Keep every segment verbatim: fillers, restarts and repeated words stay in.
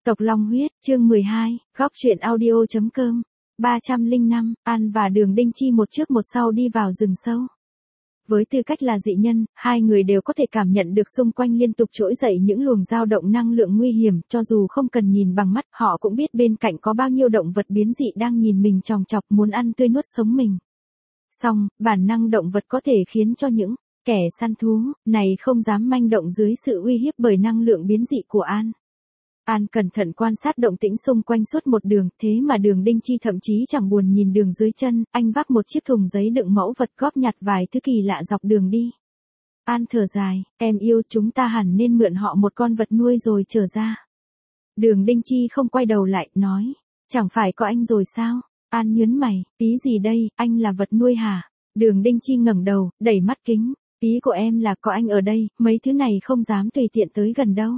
Tộc Long Huyết, chương mười hai, góc truyện audio.com, ba trăm lẻ năm, An và Đường Đinh Chi một trước một sau đi vào rừng sâu. Với tư cách là dị nhân, hai người đều có thể cảm nhận được xung quanh liên tục trỗi dậy những luồng dao động năng lượng nguy hiểm, cho dù không cần nhìn bằng mắt, họ cũng biết bên cạnh có bao nhiêu động vật biến dị đang nhìn mình chòng chọc muốn ăn tươi nuốt sống mình. Song, bản năng động vật có thể khiến cho những kẻ săn thú này không dám manh động dưới sự uy hiếp bởi năng lượng biến dị của An. An cẩn thận quan sát động tĩnh xung quanh suốt một đường, thế mà Đường Đinh Chi thậm chí chẳng buồn nhìn đường dưới chân, anh vác một chiếc thùng giấy đựng mẫu vật góp nhặt vài thứ kỳ lạ dọc đường đi. An thở dài, em yêu, chúng ta hẳn nên mượn họ một con vật nuôi rồi trở ra. Đường Đinh Chi không quay đầu lại, nói, chẳng phải có anh rồi sao? An nhớn mày, ý gì đây, anh là vật nuôi hả? Đường Đinh Chi ngẩng đầu, đẩy mắt kính, ý của em là có anh ở đây, mấy thứ này không dám tùy tiện tới gần đâu.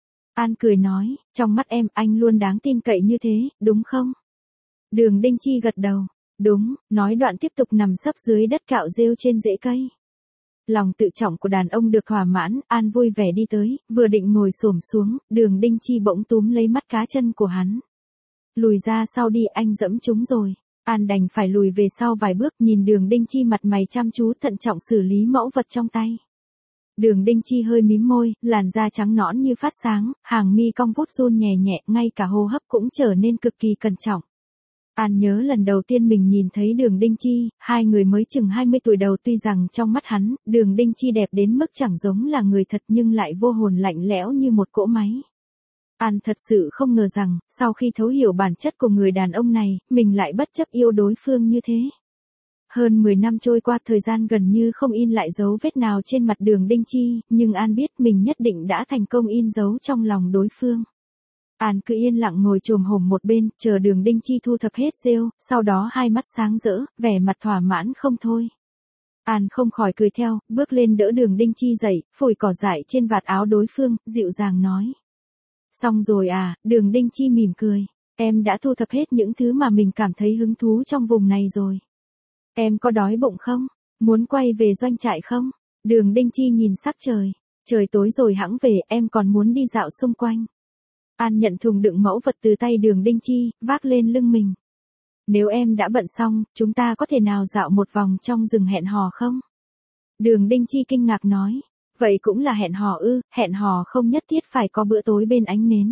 An cười nói, trong mắt em, anh luôn đáng tin cậy như thế, đúng không? Đường Đinh Chi gật đầu, đúng, nói đoạn tiếp tục nằm sấp dưới đất cạo rêu trên rễ cây. Lòng tự trọng của đàn ông được thỏa mãn, An vui vẻ đi tới, vừa định ngồi xổm xuống, Đường Đinh Chi bỗng túm lấy mắt cá chân của hắn. Lùi ra sau đi, anh dẫm chúng rồi. An đành phải lùi về sau vài bước, nhìn Đường Đinh Chi mặt mày chăm chú thận trọng xử lý mẫu vật trong tay. Đường Đinh Chi hơi mím môi, làn da trắng nõn như phát sáng, hàng mi cong vút run nhẹ nhẹ, ngay cả hô hấp cũng trở nên cực kỳ cẩn trọng. An nhớ lần đầu tiên mình nhìn thấy Đường Đinh Chi, hai người mới chừng hai mươi tuổi đầu, tuy rằng trong mắt hắn, Đường Đinh Chi đẹp đến mức chẳng giống là người thật nhưng lại vô hồn lạnh lẽo như một cỗ máy. An thật sự không ngờ rằng, sau khi thấu hiểu bản chất của người đàn ông này, mình lại bất chấp yêu đối phương như thế. Hơn mười năm trôi qua, thời gian gần như không in lại dấu vết nào trên mặt Đường Đinh Chi, nhưng An biết mình nhất định đã thành công in dấu trong lòng đối phương. An cứ yên lặng ngồi chồm hổm một bên, chờ Đường Đinh Chi thu thập hết rêu, sau đó hai mắt sáng rỡ, vẻ mặt thỏa mãn không thôi. An không khỏi cười theo, bước lên đỡ Đường Đinh Chi dậy, phủi cỏ dại trên vạt áo đối phương, dịu dàng nói. Xong rồi à? Đường Đinh Chi mỉm cười, em đã thu thập hết những thứ mà mình cảm thấy hứng thú trong vùng này rồi. Em có đói bụng không? Muốn quay về doanh trại không? Đường Đinh Chi nhìn sắc trời. Trời tối rồi hẵng về, em còn muốn đi dạo xung quanh. An nhận thùng đựng mẫu vật từ tay Đường Đinh Chi, vác lên lưng mình. Nếu em đã bận xong, chúng ta có thể nào dạo một vòng trong rừng hẹn hò không? Đường Đinh Chi kinh ngạc nói. Vậy cũng là hẹn hò ư? Hẹn hò không nhất thiết phải có bữa tối bên ánh nến.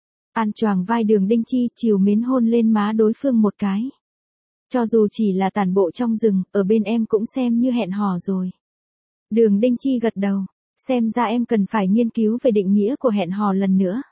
An choàng vai Đường Đinh Chi, trìu mến hôn lên má đối phương một cái. Cho dù chỉ là tản bộ trong rừng, ở bên em cũng xem như hẹn hò rồi. Đường Đinh Chi gật đầu, xem ra em cần phải nghiên cứu về định nghĩa của hẹn hò lần nữa.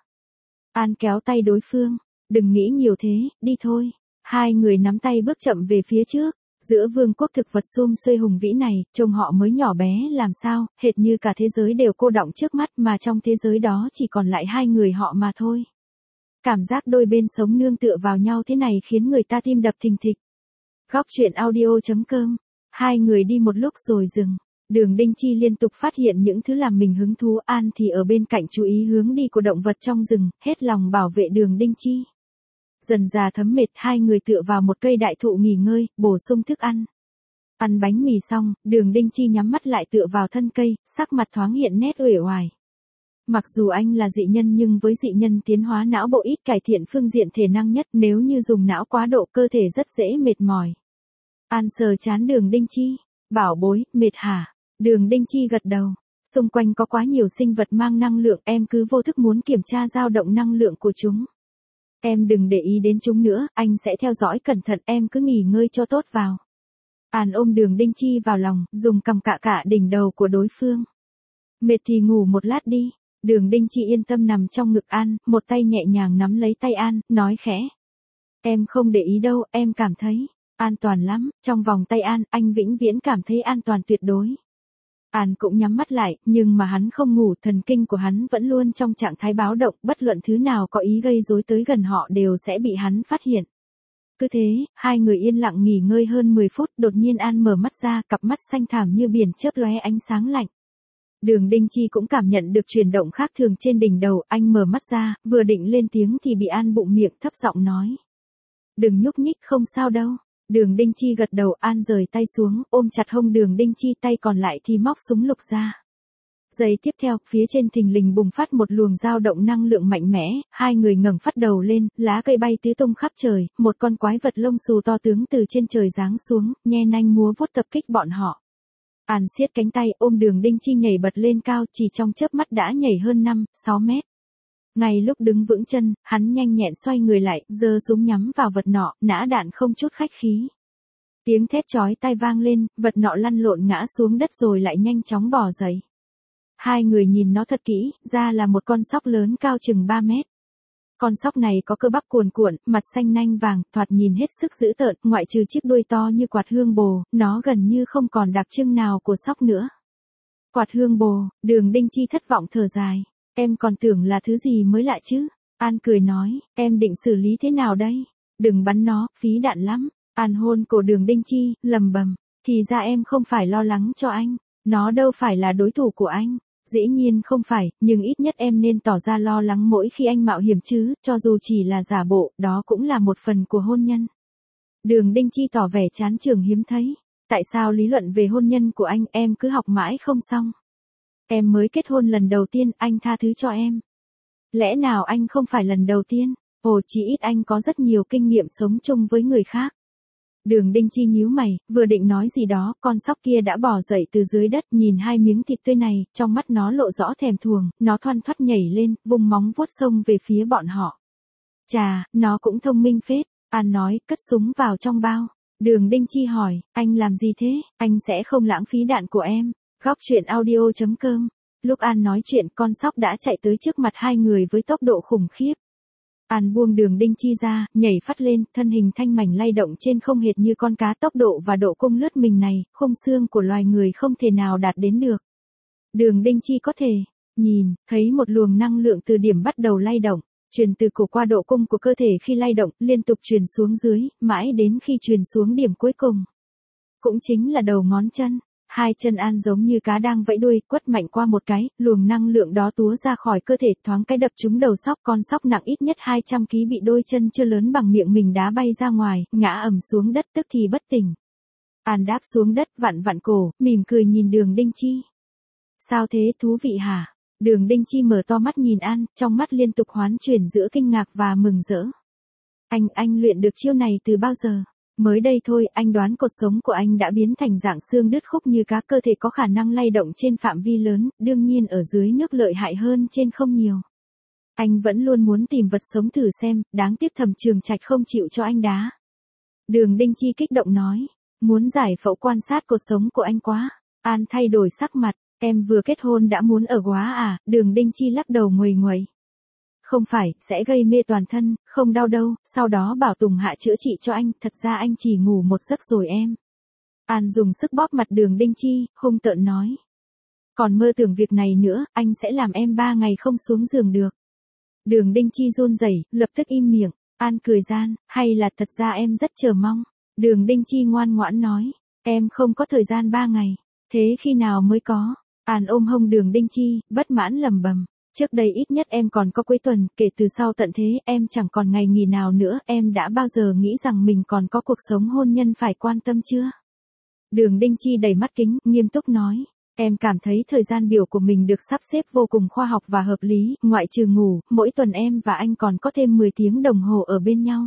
An kéo tay đối phương, đừng nghĩ nhiều thế, đi thôi. Hai người nắm tay bước chậm về phía trước. Giữa vương quốc thực vật sum xuê hùng vĩ này, trông họ mới nhỏ bé làm sao, hệt như cả thế giới đều cô đọng trước mắt, mà trong thế giới đó chỉ còn lại hai người họ mà thôi. Cảm giác đôi bên sống nương tựa vào nhau thế này khiến người ta tim đập thình thịch. Góc truyện audio.com, hai người đi một lúc rồi dừng. Đường Đinh Chi liên tục phát hiện những thứ làm mình hứng thú, An thì ở bên cạnh chú ý hướng đi của động vật trong rừng, hết lòng bảo vệ Đường Đinh Chi. Dần già thấm mệt, hai người tựa vào một cây đại thụ nghỉ ngơi, bổ sung thức ăn. Ăn bánh mì xong, Đường Đinh Chi nhắm mắt lại tựa vào thân cây, sắc mặt thoáng hiện nét uể oải. Mặc dù anh là dị nhân nhưng với dị nhân tiến hóa não bộ ít cải thiện phương diện thể năng nhất, nếu như dùng não quá độ cơ thể rất dễ mệt mỏi. An sờ trán Đường Đinh Chi, bảo bối, mệt hả? Đường Đinh Chi gật đầu, xung quanh có quá nhiều sinh vật mang năng lượng, em cứ vô thức muốn kiểm tra dao động năng lượng của chúng. Em đừng để ý đến chúng nữa, anh sẽ theo dõi cẩn thận, em cứ nghỉ ngơi cho tốt vào. An ôm Đường Đinh Chi vào lòng, dùng cằm cạ cạ đỉnh đầu của đối phương. Mệt thì ngủ một lát đi. Đường Đinh Chi yên tâm nằm trong ngực An, một tay nhẹ nhàng nắm lấy tay An, nói khẽ. Em không để ý đâu, em cảm thấy an toàn lắm, trong vòng tay An, anh vĩnh viễn cảm thấy an toàn tuyệt đối. An cũng nhắm mắt lại, nhưng mà hắn không ngủ, thần kinh của hắn vẫn luôn trong trạng thái báo động, bất luận thứ nào có ý gây rối tới gần họ đều sẽ bị hắn phát hiện. Cứ thế, hai người yên lặng nghỉ ngơi hơn mười phút, đột nhiên An mở mắt ra, cặp mắt xanh thẳm như biển chớp lóe ánh sáng lạnh. Đường Đinh Chi cũng cảm nhận được chuyển động khác thường trên đỉnh đầu, anh mở mắt ra, vừa định lên tiếng thì bị An bụng miệng thấp giọng nói. Đừng nhúc nhích, không sao đâu. Đường Đinh Chi gật đầu, An rời tay xuống, ôm chặt hông Đường Đinh Chi, tay còn lại thì móc súng lục ra. Giây tiếp theo, phía trên thình lình bùng phát một luồng dao động năng lượng mạnh mẽ, hai người ngẩng phát đầu lên, lá cây bay tứ tung khắp trời, một con quái vật lông xù to tướng từ trên trời giáng xuống, nhe nanh múa vuốt tập kích bọn họ. An siết cánh tay ôm Đường Đinh Chi nhảy bật lên cao, chỉ trong chớp mắt đã nhảy hơn năm, sáu mét. Ngay lúc đứng vững chân, hắn nhanh nhẹn xoay người lại, giơ súng nhắm vào vật nọ, nã đạn không chút khách khí. Tiếng thét chói tai vang lên, vật nọ lăn lộn ngã xuống đất rồi lại nhanh chóng bò dậy. Hai người nhìn nó thật kỹ, ra là một con sóc lớn cao chừng ba mét. Con sóc này có cơ bắp cuồn cuộn, mặt xanh nanh vàng, thoạt nhìn hết sức dữ tợn, ngoại trừ chiếc đuôi to như quạt hương bồ, nó gần như không còn đặc trưng nào của sóc nữa. Quạt hương bồ, Đường Đinh Chi thất vọng thở dài. Em còn tưởng là thứ gì mới lạ chứ. An cười nói, em định xử lý thế nào đây? Đừng bắn nó, phí đạn lắm. An hôn cổ Đường Đinh Chi, lầm bầm. Thì ra em không phải lo lắng cho anh. Nó đâu phải là đối thủ của anh. Dĩ nhiên không phải, nhưng ít nhất em nên tỏ ra lo lắng mỗi khi anh mạo hiểm chứ, cho dù chỉ là giả bộ, đó cũng là một phần của hôn nhân. Đường Đinh Chi tỏ vẻ chán chường hiếm thấy. Tại sao lý luận về hôn nhân của anh em cứ học mãi không xong? Em mới kết hôn lần đầu tiên, anh tha thứ cho em. Lẽ nào anh không phải lần đầu tiên? Ồ, chỉ ít anh có rất nhiều kinh nghiệm sống chung với người khác. Đường Đinh Chi nhíu mày, vừa định nói gì đó, con sóc kia đã bò dậy từ dưới đất, nhìn hai miếng thịt tươi này, trong mắt nó lộ rõ thèm thuồng, nó thoăn thoắt nhảy lên, vùng móng vuốt xông về phía bọn họ. Chà, nó cũng thông minh phết, An nói, cất súng vào trong bao. Đường Đinh Chi hỏi, anh làm gì thế, anh sẽ không lãng phí đạn của em. Góc truyện audio chấm com. Lúc An nói chuyện, con sóc đã chạy tới trước mặt hai người với tốc độ khủng khiếp. An buông Đường Đinh Chi ra, nhảy phát lên, thân hình thanh mảnh lay động trên không hệt như con cá, tốc độ và độ cung lướt mình này, khung xương của loài người không thể nào đạt đến được. Đường Đinh Chi có thể nhìn, thấy một luồng năng lượng từ điểm bắt đầu lay động, truyền từ cổ qua độ cung của cơ thể khi lay động, liên tục truyền xuống dưới, mãi đến khi truyền xuống điểm cuối cùng. Cũng chính là đầu ngón chân. Hai chân An giống như cá đang vẫy đuôi, quất mạnh qua một cái, luồng năng lượng đó túa ra khỏi cơ thể, thoáng cái đập trúng đầu sóc. Con sóc nặng ít nhất hai trăm ki lô gam bị đôi chân chưa lớn bằng miệng mình đá bay ra ngoài, ngã ầm xuống đất tức thì bất tỉnh. An đáp xuống đất, vặn vặn cổ, mỉm cười nhìn Đường Đinh Chi. Sao thế, thú vị hả? Đường Đinh Chi mở to mắt nhìn An, trong mắt liên tục hoán chuyển giữa kinh ngạc và mừng rỡ. Anh, anh luyện được chiêu này từ bao giờ? Mới đây thôi, anh đoán cột sống của anh đã biến thành dạng xương đứt khúc như cá, cơ thể có khả năng lay động trên phạm vi lớn, đương nhiên ở dưới nước lợi hại hơn trên không nhiều. Anh vẫn luôn muốn tìm vật sống thử xem, đáng tiếc Thẩm Trường Trạch không chịu cho anh đá. Đường Đinh Chi kích động nói, muốn giải phẫu quan sát cột sống của anh quá. An thay đổi sắc mặt, em vừa kết hôn đã muốn ở quá à? Đường Đinh Chi lắc đầu nguầy nguầy. Không phải, sẽ gây mê toàn thân, không đau đâu, sau đó bảo Tùng Hạ chữa trị cho anh, thật ra anh chỉ ngủ một giấc rồi em. An dùng sức bóp mặt Đường Đinh Chi, hung tợn nói. Còn mơ tưởng việc này nữa, anh sẽ làm em ba ngày không xuống giường được. Đường Đinh Chi run rẩy, lập tức im miệng. An cười gian, hay là thật ra em rất chờ mong. Đường Đinh Chi ngoan ngoãn nói, em không có thời gian ba ngày, thế khi nào mới có? An ôm hông Đường Đinh Chi, bất mãn lầm bầm. Trước đây ít nhất em còn có cuối tuần, kể từ sau tận thế, em chẳng còn ngày nghỉ nào nữa, em đã bao giờ nghĩ rằng mình còn có cuộc sống hôn nhân phải quan tâm chưa? Đường Đinh Chi đầy mắt kính, nghiêm túc nói, em cảm thấy thời gian biểu của mình được sắp xếp vô cùng khoa học và hợp lý, ngoại trừ ngủ, mỗi tuần em và anh còn có thêm mười tiếng đồng hồ ở bên nhau.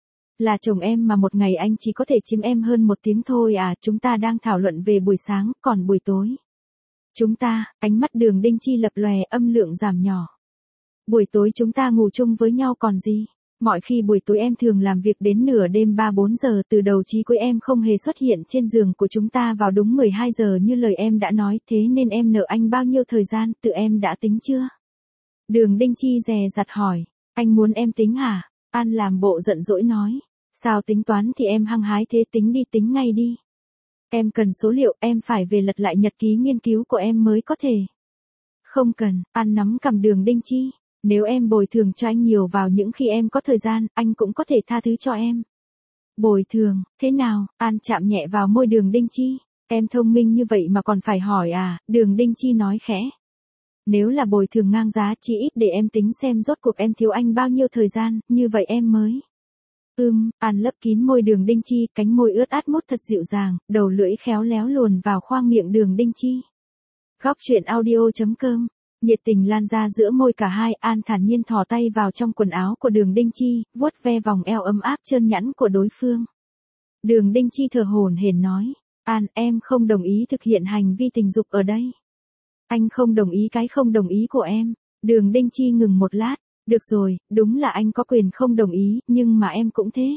Là chồng em mà một ngày anh chỉ có thể chiếm em hơn một tiếng thôi à, chúng ta đang thảo luận về buổi sáng, còn buổi tối. Chúng ta, ánh mắt Đường Đinh Chi lập lòe, âm lượng giảm nhỏ. Buổi tối chúng ta ngủ chung với nhau còn gì? Mọi khi buổi tối em thường làm việc đến nửa đêm ba bốn giờ, từ đầu chí cuối em không hề xuất hiện trên giường của chúng ta vào đúng mười hai giờ như lời em đã nói, thế nên em nợ anh bao nhiêu thời gian, tự em đã tính chưa? Đường Đinh Chi dè dặt hỏi, anh muốn em tính hả? An làm bộ giận dỗi nói, sao tính toán thì em hăng hái thế, tính đi tính ngay đi. Em cần số liệu, em phải về lật lại nhật ký nghiên cứu của em mới có thể. Không cần, An nắm cầm Đường Đinh Chi. Nếu em bồi thường cho anh nhiều vào những khi em có thời gian, anh cũng có thể tha thứ cho em. Bồi thường, thế nào? An chạm nhẹ vào môi Đường Đinh Chi. Em thông minh như vậy mà còn phải hỏi à? Đường Đinh Chi nói khẽ. Nếu là bồi thường ngang giá, chỉ ít để em tính xem rốt cuộc em thiếu anh bao nhiêu thời gian, như vậy em mới. Ưm, An lấp kín môi Đường Đinh Chi, cánh môi ướt át mút thật dịu dàng, đầu lưỡi khéo léo luồn vào khoang miệng Đường Đinh Chi. Góc chuyện audio.com. Nhiệt tình lan ra giữa môi cả hai, An thản nhiên thò tay vào trong quần áo của Đường Đinh Chi, vuốt ve vòng eo ấm áp trơn nhẵn của đối phương. Đường Đinh Chi thở hổn hển nói, An, em không đồng ý thực hiện hành vi tình dục ở đây. Anh không đồng ý cái không đồng ý của em. Đường Đinh Chi ngừng một lát, được rồi, đúng là anh có quyền không đồng ý, nhưng mà em cũng thế.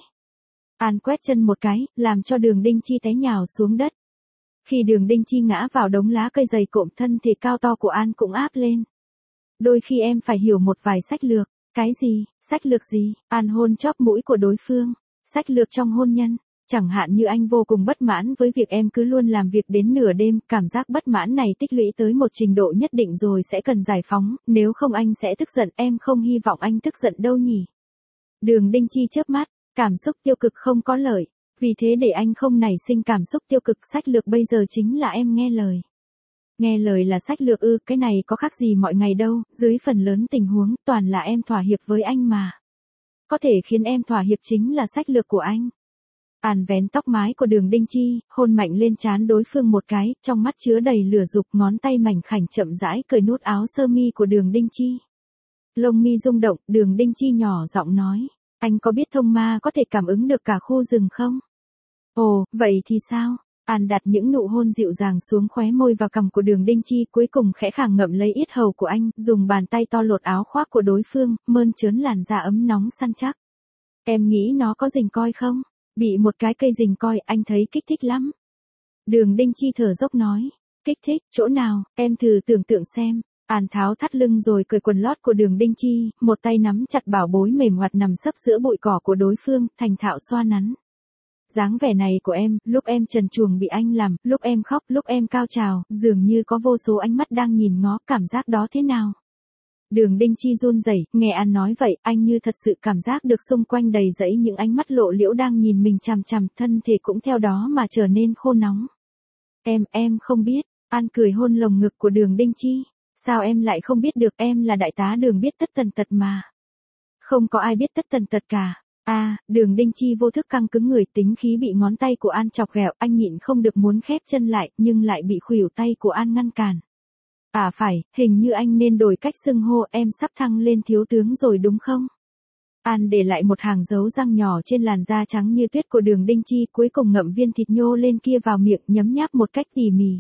An quét chân một cái, làm cho Đường Đinh Chi té nhào xuống đất. Khi Đường Đinh Chi ngã vào đống lá cây dày cộm, thân thể cao to của An cũng áp lên. Đôi khi em phải hiểu một vài sách lược. Cái gì, sách lược gì? An hôn chóp mũi của đối phương. Sách lược trong hôn nhân. Chẳng hạn như anh vô cùng bất mãn với việc em cứ luôn làm việc đến nửa đêm, cảm giác bất mãn này tích lũy tới một trình độ nhất định rồi sẽ cần giải phóng, nếu không anh sẽ tức giận, em không hy vọng anh tức giận đâu nhỉ. Đường Đinh Chi chớp mắt, cảm xúc tiêu cực không có lợi, vì thế để anh không nảy sinh cảm xúc tiêu cực, sách lược bây giờ chính là em nghe lời. Nghe lời là sách lược ư? Cái này có khác gì mọi ngày đâu, dưới phần lớn tình huống, toàn là em thỏa hiệp với anh mà. Có thể khiến em thỏa hiệp chính là sách lược của anh. An vén tóc mái của Đường Đinh Chi, hôn mạnh lên trán đối phương một cái, trong mắt chứa đầy lửa dục, ngón tay mảnh khảnh chậm rãi cởi nút áo sơ mi của Đường Đinh Chi. Lông mi rung động, Đường Đinh Chi nhỏ giọng nói, anh có biết thông ma có thể cảm ứng được cả khu rừng không? Ồ, vậy thì sao? An đặt những nụ hôn dịu dàng xuống khóe môi và cằm của Đường Đinh Chi, cuối cùng khẽ khàng ngậm lấy yết hầu của anh, dùng bàn tay to lột áo khoác của đối phương, mơn trớn làn da ấm nóng săn chắc. Em nghĩ nó có rình coi không? Bị một cái cây rình coi, anh thấy kích thích lắm. Đường Đinh Chi thở dốc nói, kích thích, chỗ nào, em thử tưởng tượng xem. An tháo thắt lưng rồi cởi quần lót của Đường Đinh Chi, một tay nắm chặt bảo bối mềm hoạt nằm sấp giữa bụi cỏ của đối phương, thành thạo xoa nắn. Dáng vẻ này của em, lúc em trần truồng bị anh làm, lúc em khóc, lúc em cao trào, dường như có vô số ánh mắt đang nhìn ngó, cảm giác đó thế nào? Đường Đinh Chi run rẩy, nghe An nói vậy, anh như thật sự cảm giác được xung quanh đầy rẫy những ánh mắt lộ liễu đang nhìn mình chằm chằm, thân thể cũng theo đó mà trở nên khô nóng. Em, em không biết. An cười hôn lồng ngực của Đường Đinh Chi. Sao em lại không biết được, em là đại tá Đường biết tất tần tật mà. Không có ai biết tất tần tật cả. À, Đường Đinh Chi vô thức căng cứng người, tính khí bị ngón tay của An chọc ghẹo, anh nhịn không được muốn khép chân lại, nhưng lại bị khuỷu tay của An ngăn cản. À phải, hình như anh nên đổi cách xưng hô, em sắp thăng lên thiếu tướng rồi đúng không? An để lại một hàng dấu răng nhỏ trên làn da trắng như tuyết của Đường Đinh Chi, cuối cùng ngậm viên thịt nhô lên kia vào miệng, nhấm nháp một cách tỉ mỉ.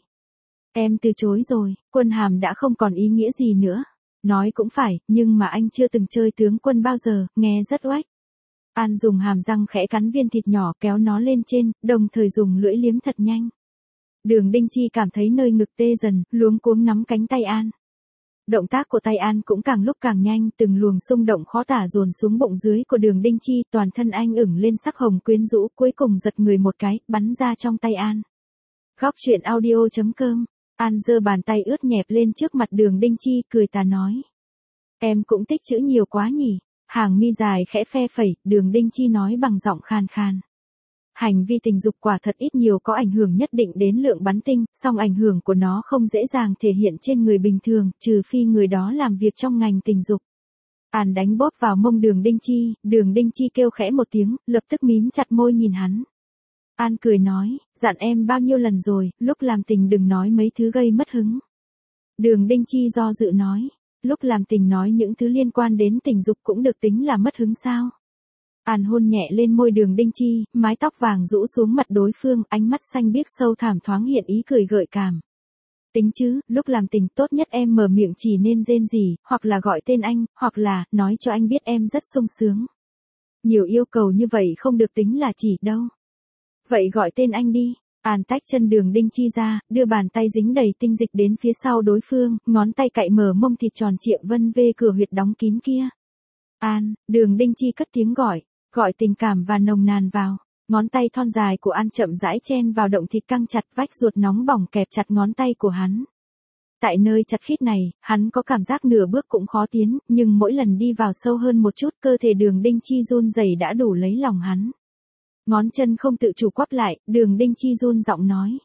Em từ chối rồi, quân hàm đã không còn ý nghĩa gì nữa. Nói cũng phải, nhưng mà anh chưa từng chơi tướng quân bao giờ, nghe rất oách. An dùng hàm răng khẽ cắn viên thịt nhỏ, kéo nó lên trên, đồng thời dùng lưỡi liếm thật nhanh. Đường Đinh Chi cảm thấy nơi ngực tê dần, luống cuống nắm cánh tay An. Động tác của tay An cũng càng lúc càng nhanh, từng luồng xung động khó tả dồn xuống bụng dưới của Đường Đinh Chi, toàn thân anh ửng lên sắc hồng quyến rũ, cuối cùng giật người một cái, bắn ra trong tay An. Góc chuyện audio.com. An giơ bàn tay ướt nhẹp lên trước mặt Đường Đinh Chi, cười tà nói. Em cũng tích chữ nhiều quá nhỉ. Hàng mi dài khẽ phe phẩy, Đường Đinh Chi nói bằng giọng khàn khàn. Hành vi tình dục quả thật ít nhiều có ảnh hưởng nhất định đến lượng bắn tinh, song ảnh hưởng của nó không dễ dàng thể hiện trên người bình thường, trừ phi người đó làm việc trong ngành tình dục. An đánh bóp vào mông Đường Đinh Chi, Đường Đinh Chi kêu khẽ một tiếng, lập tức mím chặt môi nhìn hắn. An cười nói, dặn em bao nhiêu lần rồi, lúc làm tình đừng nói mấy thứ gây mất hứng. Đường Đinh Chi do dự nói, lúc làm tình nói những thứ liên quan đến tình dục cũng được tính là mất hứng sao? An hôn nhẹ lên môi Đường Đinh Chi, mái tóc vàng rũ xuống mặt đối phương, ánh mắt xanh biếc sâu thẳm thoáng hiện ý cười gợi cảm. Tính chứ, lúc làm tình tốt nhất em mở miệng chỉ nên rên rỉ, hoặc là gọi tên anh, hoặc là, nói cho anh biết em rất sung sướng. Nhiều yêu cầu như vậy không được tính là chỉ đâu. Vậy gọi tên anh đi. An tách chân Đường Đinh Chi ra, đưa bàn tay dính đầy tinh dịch đến phía sau đối phương, ngón tay cạy mở mông thịt tròn trịa vân vê cửa huyệt đóng kín kia. An, Đường Đinh Chi cất tiếng gọi, gọi tình cảm và nồng nàn vào. Ngón tay thon dài của An chậm rãi chen vào động thịt căng chặt, vách ruột nóng bỏng kẹp chặt ngón tay của hắn. Tại nơi chặt khít này, hắn có cảm giác nửa bước cũng khó tiến, nhưng mỗi lần đi vào sâu hơn một chút, cơ thể Đường Đinh Chi run rẩy đã đủ lấy lòng hắn. Ngón chân không tự chủ quắp lại, Đường Đinh Chi run giọng nói.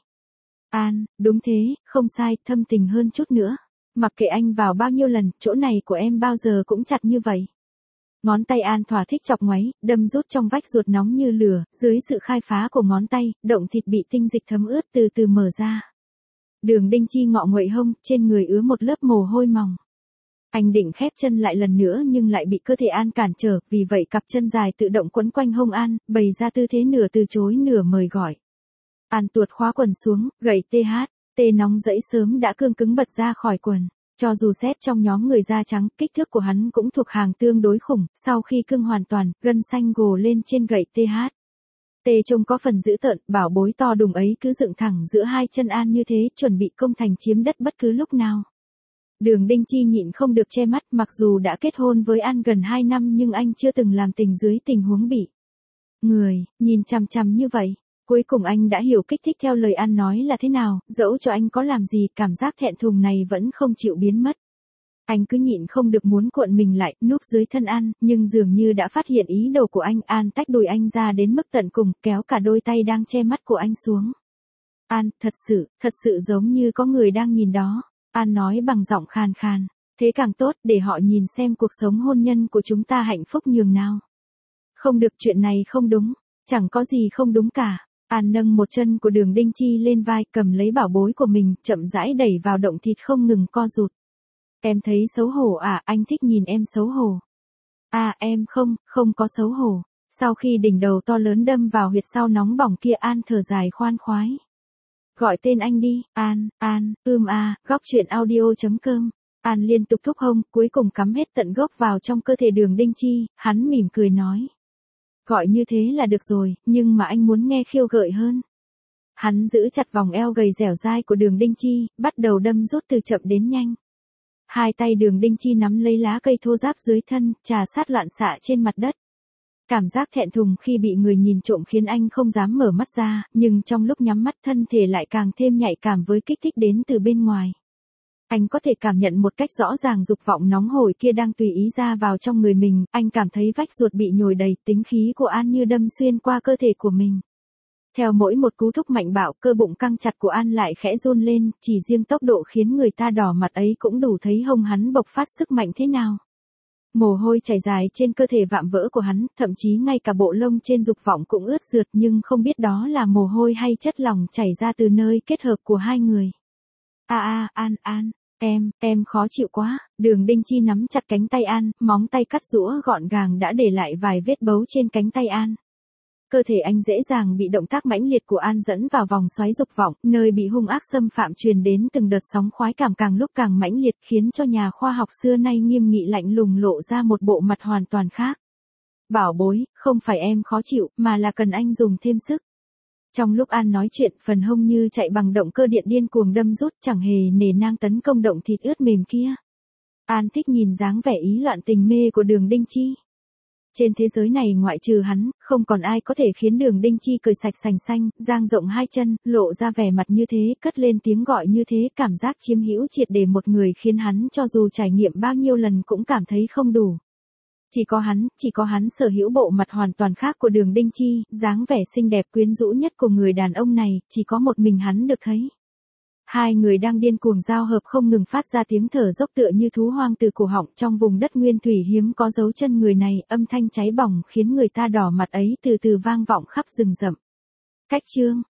An, đúng thế, không sai, thâm tình hơn chút nữa. Mặc kệ anh vào bao nhiêu lần, chỗ này của em bao giờ cũng chặt như vậy. Ngón tay An thỏa thích chọc ngoáy, đâm rút trong vách ruột nóng như lửa, dưới sự khai phá của ngón tay, động thịt bị tinh dịch thấm ướt từ từ mở ra. Đường Đinh Chi ngọ nguậy hông, trên người ứa một lớp mồ hôi mỏng. Anh định khép chân lại lần nữa nhưng lại bị cơ thể An cản trở, vì vậy cặp chân dài tự động quấn quanh hông An, bày ra tư thế nửa từ chối nửa mời gọi. An tuột khóa quần xuống, gậy tê hát, tê nóng dẫy sớm đã cương cứng bật ra khỏi quần. Cho dù xét trong nhóm người da trắng, kích thước của hắn cũng thuộc hàng tương đối khủng, sau khi cương hoàn toàn, gân xanh gồ lên trên gậy tê hát. Tê trông có phần dữ tợn, bảo bối to đùng ấy cứ dựng thẳng giữa hai chân An như thế, chuẩn bị công thành chiếm đất bất cứ lúc nào. Đường Đinh Chi nhịn không được che mắt, mặc dù đã kết hôn với An gần hai năm nhưng anh chưa từng làm tình dưới tình huống bị người nhìn chằm chằm như vậy. Cuối cùng anh đã hiểu kích thích theo lời An nói là thế nào, dẫu cho anh có làm gì, cảm giác thẹn thùng này vẫn không chịu biến mất. Anh cứ nhịn không được muốn cuộn mình lại, núp dưới thân An, nhưng dường như đã phát hiện ý đồ của anh. An tách đùi anh ra đến mức tận cùng, kéo cả đôi tay đang che mắt của anh xuống. An, thật sự, thật sự giống như có người đang nhìn đó. An nói bằng giọng khàn khàn. Thế càng tốt, để họ nhìn xem cuộc sống hôn nhân của chúng ta hạnh phúc nhường nào. Không được, chuyện này không đúng. Chẳng có gì không đúng cả. An nâng một chân của Đường Đinh Chi lên vai, cầm lấy bảo bối của mình, chậm rãi đẩy vào động thịt không ngừng co rụt. Em thấy xấu hổ à, anh thích nhìn em xấu hổ. À em không, không có xấu hổ. Sau khi đỉnh đầu to lớn đâm vào huyệt sau nóng bỏng kia, An thở dài khoan khoái. Gọi tên anh đi, An, An, ưm a, góc truyện audio chấm com. An liên tục thúc hông, cuối cùng cắm hết tận gốc vào trong cơ thể Đường Đinh Chi, hắn mỉm cười nói. Gọi như thế là được rồi, nhưng mà anh muốn nghe khiêu gợi hơn. Hắn giữ chặt vòng eo gầy dẻo dai của Đường Đinh Chi, bắt đầu đâm rút từ chậm đến nhanh. Hai tay Đường Đinh Chi nắm lấy lá cây thô ráp dưới thân, trà sát loạn xạ trên mặt đất. Cảm giác thẹn thùng khi bị người nhìn trộm khiến anh không dám mở mắt ra, nhưng trong lúc nhắm mắt thân thể lại càng thêm nhạy cảm với kích thích đến từ bên ngoài. Anh có thể cảm nhận một cách rõ ràng dục vọng nóng hổi kia đang tùy ý ra vào trong người mình, anh cảm thấy vách ruột bị nhồi đầy, tính khí của An như đâm xuyên qua cơ thể của mình. Theo mỗi một cú thúc mạnh bạo, cơ bụng căng chặt của An lại khẽ run lên, chỉ riêng tốc độ khiến người ta đỏ mặt ấy cũng đủ thấy hông hắn bộc phát sức mạnh thế nào. Mồ hôi chảy dài trên cơ thể vạm vỡ của hắn, thậm chí ngay cả bộ lông trên dục vọng cũng ướt rượt, nhưng không biết đó là mồ hôi hay chất lỏng chảy ra từ nơi kết hợp của hai người. A a, An, An, em, em khó chịu quá. Đường Đinh Chi nắm chặt cánh tay An, móng tay cắt rũa gọn gàng đã để lại vài vết bấu trên cánh tay An. Cơ thể anh dễ dàng bị động tác mãnh liệt của An dẫn vào vòng xoáy dục vọng, nơi bị hung ác xâm phạm truyền đến từng đợt sóng khoái cảm càng lúc càng mãnh liệt, khiến cho nhà khoa học xưa nay nghiêm nghị lạnh lùng lộ ra một bộ mặt hoàn toàn khác. Bảo bối, không phải em khó chịu, mà là cần anh dùng thêm sức. Trong lúc An nói chuyện, phần hông như chạy bằng động cơ điện điên cuồng đâm rút, chẳng hề nề nang tấn công động thịt ướt mềm kia. An thích nhìn dáng vẻ ý loạn tình mê của Đường Đinh Chi. Trên thế giới này ngoại trừ hắn, không còn ai có thể khiến Đường Đinh Chi cười sạch sành xanh, dang rộng hai chân, lộ ra vẻ mặt như thế, cất lên tiếng gọi như thế, cảm giác chiếm hữu triệt để một người khiến hắn cho dù trải nghiệm bao nhiêu lần cũng cảm thấy không đủ. Chỉ có hắn, chỉ có hắn sở hữu bộ mặt hoàn toàn khác của Đường Đinh Chi, dáng vẻ xinh đẹp quyến rũ nhất của người đàn ông này, chỉ có một mình hắn được thấy. Hai người đang điên cuồng giao hợp không ngừng phát ra tiếng thở dốc tựa như thú hoang từ cổ họng, trong vùng đất nguyên thủy hiếm có dấu chân người này, âm thanh cháy bỏng khiến người ta đỏ mặt ấy từ từ vang vọng khắp rừng rậm. Cách chương